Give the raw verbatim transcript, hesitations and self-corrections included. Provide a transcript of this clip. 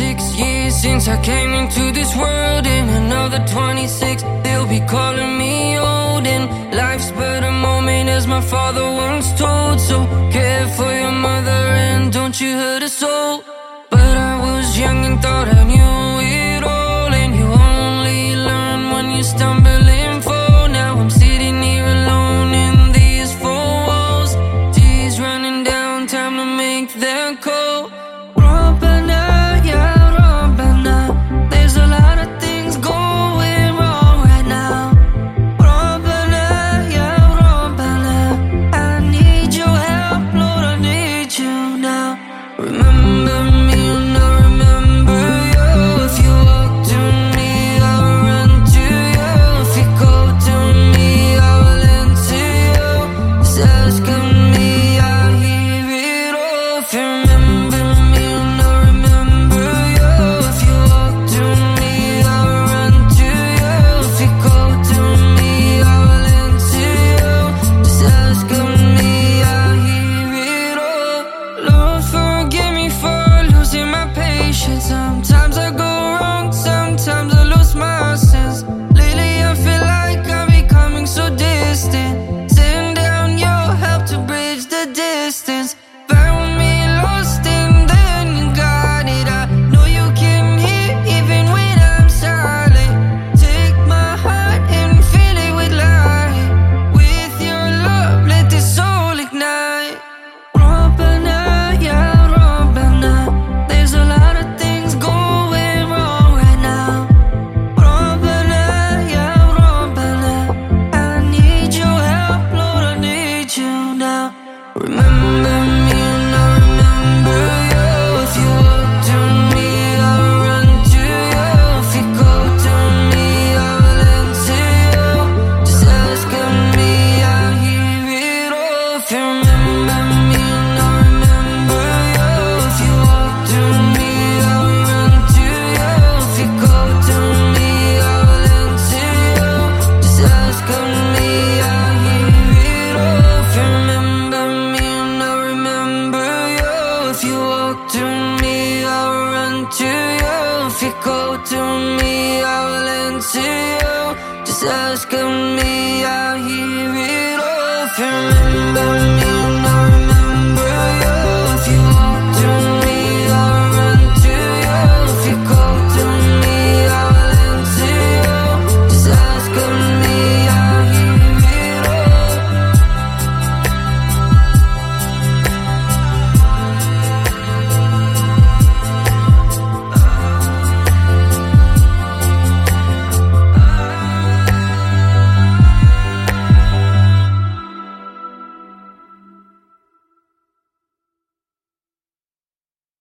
twenty-six years since I came into this world. In another twenty-six, they'll be calling me old. And life's but a moment, as my father once told. So care for your mother and don't you hurt a soul. But I was young and thought I knew it all. And you only learn when you stumble and fall. Now I'm sitting here alone in these four walls. Tears running down, time to make that call. Sometimes I go wrong, sometimes I lose my sense. Lately I feel like I'm becoming so distant. Send down your help to bridge the distance. Found me lost and then you got it. I know you can hear even when I'm silent. Take my heart and fill it with light. With your love, let this soul ignite. Robana, yeah, Robana. There's a lot of things going wrong right now. Robana, yeah, Robana. I need your help, Lord, I need you now. Remember me and I remember you. If you walk to me, I'll run to you. If you go to me, I will answer you. Just ask of me, I'll hear it all. If you remember me and I remember you. If you walk to me, I'll run to you. If you go to me, I will answer you. Just ask of me, I'll hear it all. If you remember me and I remember you. If you walk to me, I'll run to you. If you go to me, I will answer you. Just ask of me, I'll hear it all. If you remember me